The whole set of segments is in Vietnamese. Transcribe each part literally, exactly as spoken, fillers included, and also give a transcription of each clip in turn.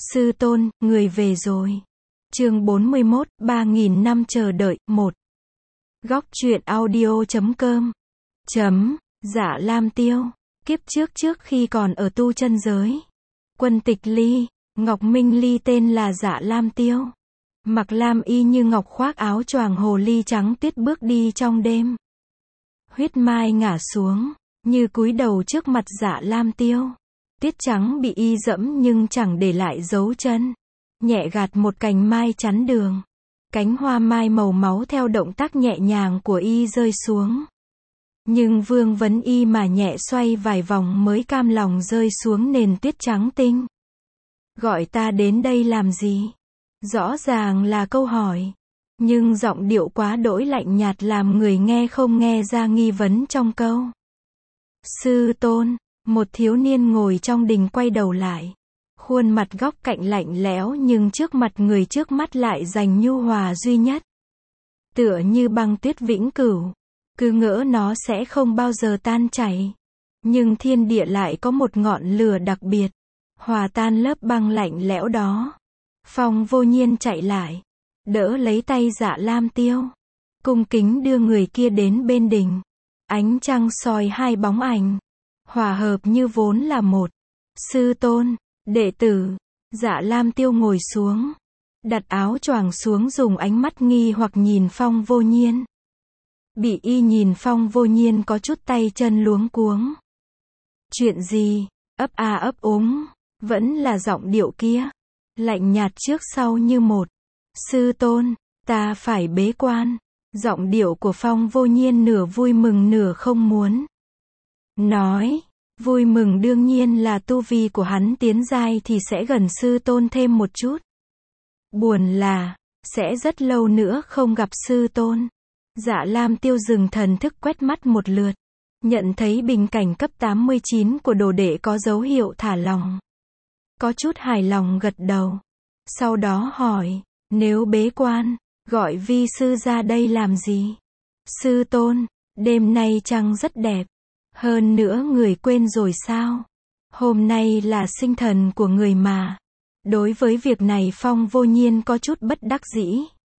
Sư tôn, người về rồi. Chương bốn mươi mốt, ba nghìn năm chờ đợi, một. Góc truyện audio chấm com. Chấm, Dạ Lam Tiêu. Kiếp trước trước khi còn ở tu chân giới. Quân Tịch Ly, Ngọc Minh Ly tên là Dạ Lam Tiêu. Mặc lam y như ngọc khoác áo choàng hồ ly trắng tuyết bước đi trong đêm. Huyết mai ngả xuống, như cúi đầu trước mặt Dạ Lam Tiêu. Tuyết trắng bị y dẫm nhưng chẳng để lại dấu chân. Nhẹ gạt một cành mai chắn đường. Cánh hoa mai màu máu theo động tác nhẹ nhàng của y rơi xuống. Nhưng vương vấn y mà nhẹ xoay vài vòng mới cam lòng rơi xuống nền tuyết trắng tinh. Gọi ta đến đây làm gì? Rõ ràng là câu hỏi. Nhưng giọng điệu quá đỗi lạnh nhạt làm người nghe không nghe ra nghi vấn trong câu. Sư tôn, một thiếu niên ngồi trong đình quay đầu lại. Khuôn mặt góc cạnh lạnh lẽo nhưng trước mặt người trước mắt lại dành nhu hòa duy nhất. Tựa như băng tuyết vĩnh cửu. Cứ ngỡ nó sẽ không bao giờ tan chảy. Nhưng thiên địa lại có một ngọn lửa đặc biệt. Hòa tan lớp băng lạnh lẽo đó. Phong Vô Nhiên chạy lại. Đỡ lấy tay Dạ Lam Tiêu. Cung kính đưa người kia đến bên đình. Ánh trăng soi hai bóng ảnh. Hòa hợp như vốn là một. Sư tôn, đệ tử. Dạ Lam Tiêu ngồi xuống. Đặt áo choàng xuống dùng ánh mắt nghi hoặc nhìn Phong Vô Nhiên. Bị y nhìn Phong Vô Nhiên có chút tay chân luống cuống. Chuyện gì? Ấp a ấp úng. Vẫn là giọng điệu kia. Lạnh nhạt trước sau như một. Sư tôn, ta phải bế quan. Giọng điệu của Phong Vô Nhiên nửa vui mừng nửa không muốn. Nói, vui mừng đương nhiên là tu vi của hắn tiến giai thì sẽ gần sư tôn thêm một chút. Buồn là, sẽ rất lâu nữa không gặp sư tôn. Dạ Lam Tiêu dừng thần thức quét mắt một lượt. Nhận thấy bình cảnh cấp tám mươi chín của đồ đệ có dấu hiệu thả lỏng. Có chút hài lòng gật đầu. Sau đó hỏi, nếu bế quan, gọi vi sư ra đây làm gì? Sư tôn, đêm nay trăng rất đẹp. Hơn nữa người quên rồi sao? Hôm nay là sinh thần của người mà. Đối với việc này Phong Vô Nhiên có chút bất đắc dĩ.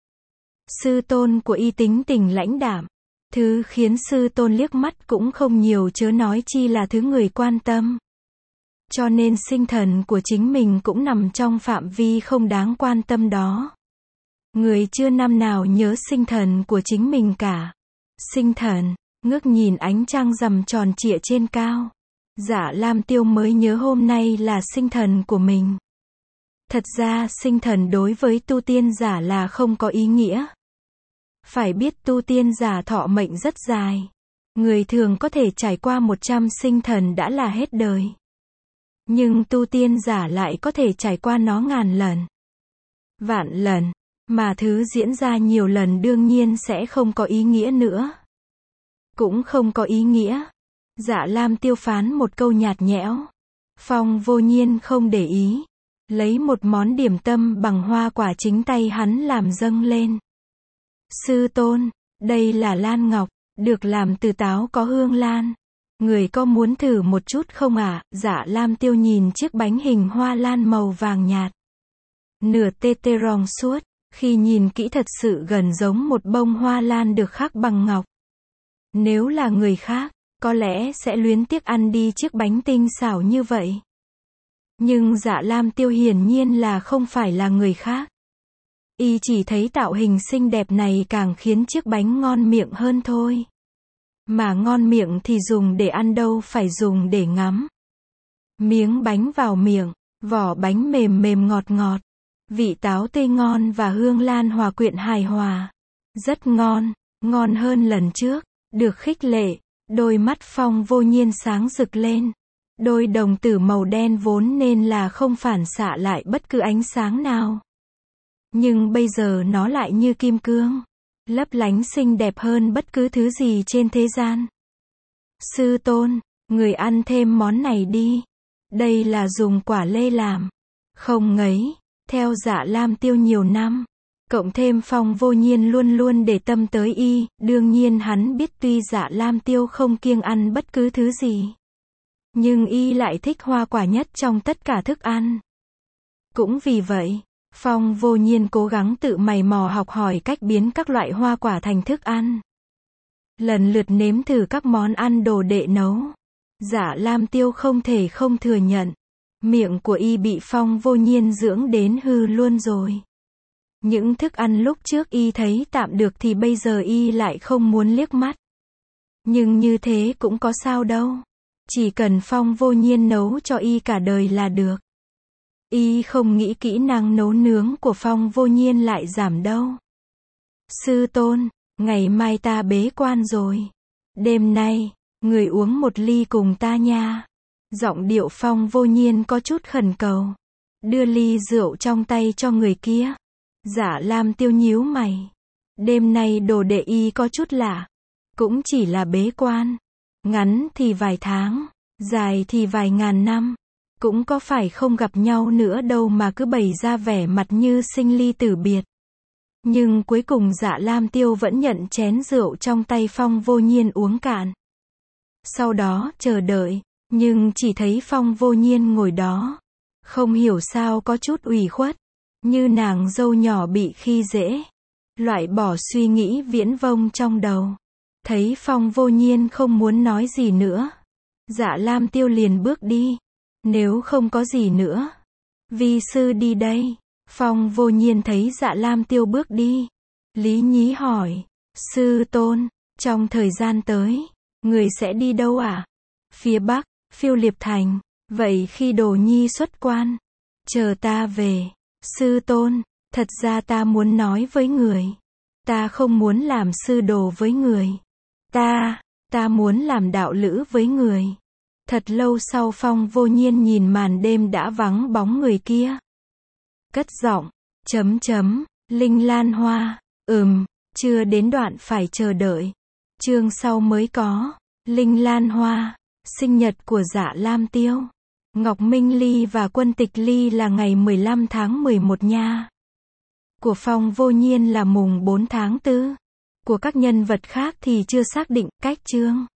Sư tôn của y tính tình lãnh đạm. Thứ khiến sư tôn liếc mắt cũng không nhiều chớ nói chi là thứ người quan tâm. Cho nên sinh thần của chính mình cũng nằm trong phạm vi không đáng quan tâm đó. Người chưa năm nào nhớ sinh thần của chính mình cả. Sinh thần, ngước nhìn ánh trăng rằm tròn trịa trên cao. Dạ Lam Tiêu mới nhớ hôm nay là sinh thần của mình. Thật ra sinh thần đối với tu tiên giả là không có ý nghĩa. Phải biết tu tiên giả thọ mệnh rất dài. Người thường có thể trải qua một trăm sinh thần đã là hết đời. Nhưng tu tiên giả lại có thể trải qua nó ngàn lần. Vạn lần. Mà thứ diễn ra nhiều lần đương nhiên sẽ không có ý nghĩa nữa. Cũng không có ý nghĩa. Dạ Lam Tiêu phán một câu nhạt nhẽo. Phong Vô Nhiên không để ý. Lấy một món điểm tâm bằng hoa quả chính tay hắn làm dâng lên. Sư tôn, đây là lan ngọc, được làm từ táo có hương lan. Người có muốn thử một chút không ạ? À? Dạ Lam Tiêu nhìn chiếc bánh hình hoa lan màu vàng nhạt. Nửa tê tê ròng suốt, khi nhìn kỹ thật sự gần giống một bông hoa lan được khắc bằng ngọc. Nếu là người khác, có lẽ sẽ luyến tiếc ăn đi chiếc bánh tinh xảo như vậy. Nhưng Dạ Lam Tiêu hiển nhiên là không phải là người khác. Y chỉ thấy tạo hình xinh đẹp này càng khiến chiếc bánh ngon miệng hơn thôi. Mà ngon miệng thì dùng để ăn đâu phải dùng để ngắm. Miếng bánh vào miệng, vỏ bánh mềm mềm ngọt ngọt. Vị táo tươi ngon và hương lan hòa quyện hài hòa. Rất ngon, ngon hơn lần trước. Được khích lệ, đôi mắt Phong Vô Nhiên sáng rực lên. Đôi đồng tử màu đen vốn nên là không phản xạ lại bất cứ ánh sáng nào. Nhưng bây giờ nó lại như kim cương. Lấp lánh xinh đẹp hơn bất cứ thứ gì trên thế gian. Sư tôn, người ăn thêm món này đi. Đây là dùng quả lê làm. Không ngấy, theo Dạ Lam Tiêu nhiều năm. Cộng thêm Phong Vô Nhiên luôn luôn để tâm tới y. Đương nhiên hắn biết tuy Dạ Lam Tiêu không kiêng ăn bất cứ thứ gì. Nhưng y lại thích hoa quả nhất trong tất cả thức ăn. Cũng vì vậy, Phong Vô Nhiên cố gắng tự mày mò học hỏi cách biến các loại hoa quả thành thức ăn. Lần lượt nếm thử các món ăn đồ đệ nấu. Dạ Lam Tiêu không thể không thừa nhận. Miệng của y bị Phong Vô Nhiên dưỡng đến hư luôn rồi. Những thức ăn lúc trước y thấy tạm được thì bây giờ y lại không muốn liếc mắt. Nhưng như thế cũng có sao đâu. Chỉ cần Phong Vô Nhiên nấu cho y cả đời là được. Y không nghĩ kỹ năng nấu nướng của Phong Vô Nhiên lại giảm đâu. Sư tôn, ngày mai ta bế quan rồi. Đêm nay, người uống một ly cùng ta nha. Giọng điệu Phong Vô Nhiên có chút khẩn cầu. Đưa ly rượu trong tay cho người kia. Dạ Lam Tiêu nhíu mày. Đêm nay đồ đệ y có chút lạ. Cũng chỉ là bế quan. Ngắn thì vài tháng, dài thì vài ngàn năm. Cũng có phải không gặp nhau nữa đâu mà cứ bày ra vẻ mặt như sinh ly tử biệt. Nhưng cuối cùng Dạ Lam Tiêu vẫn nhận chén rượu trong tay Phong Vô Nhiên uống cạn. Sau đó chờ đợi, nhưng chỉ thấy Phong Vô Nhiên ngồi đó. Không hiểu sao có chút ủy khuất, như nàng dâu nhỏ bị khi dễ. Loại bỏ suy nghĩ viễn vông trong đầu. Thấy Phong Vô Nhiên không muốn nói gì nữa. Dạ Lam Tiêu liền bước đi. Nếu không có gì nữa, vi sư đi đây. Phong Vô Nhiên thấy Dạ Lam Tiêu bước đi. Lý nhí hỏi, sư tôn, trong thời gian tới, người sẽ đi đâu à? Phía Bắc, Phiêu Liệp Thành. Vậy khi Đồ Nhi xuất quan, chờ ta về. Sư tôn, thật ra ta muốn nói với người. Ta không muốn làm sư đồ với người. Ta, ta muốn làm đạo lữ với người. Thật lâu sau Phong Vô Nhiên nhìn màn đêm đã vắng bóng người kia. Cất giọng, chấm chấm, Linh Lan Hoa, ừm, chưa đến đoạn phải chờ đợi. Chương sau mới có, Linh Lan Hoa, sinh nhật của Dạ Lam Tiêu. Ngọc Minh Ly và Quân Tịch Ly là ngày mười lăm tháng mười một nha. Của Phong Vô Nhiên là mùng bốn tháng tư. Của các nhân vật khác thì chưa xác định, cách chương.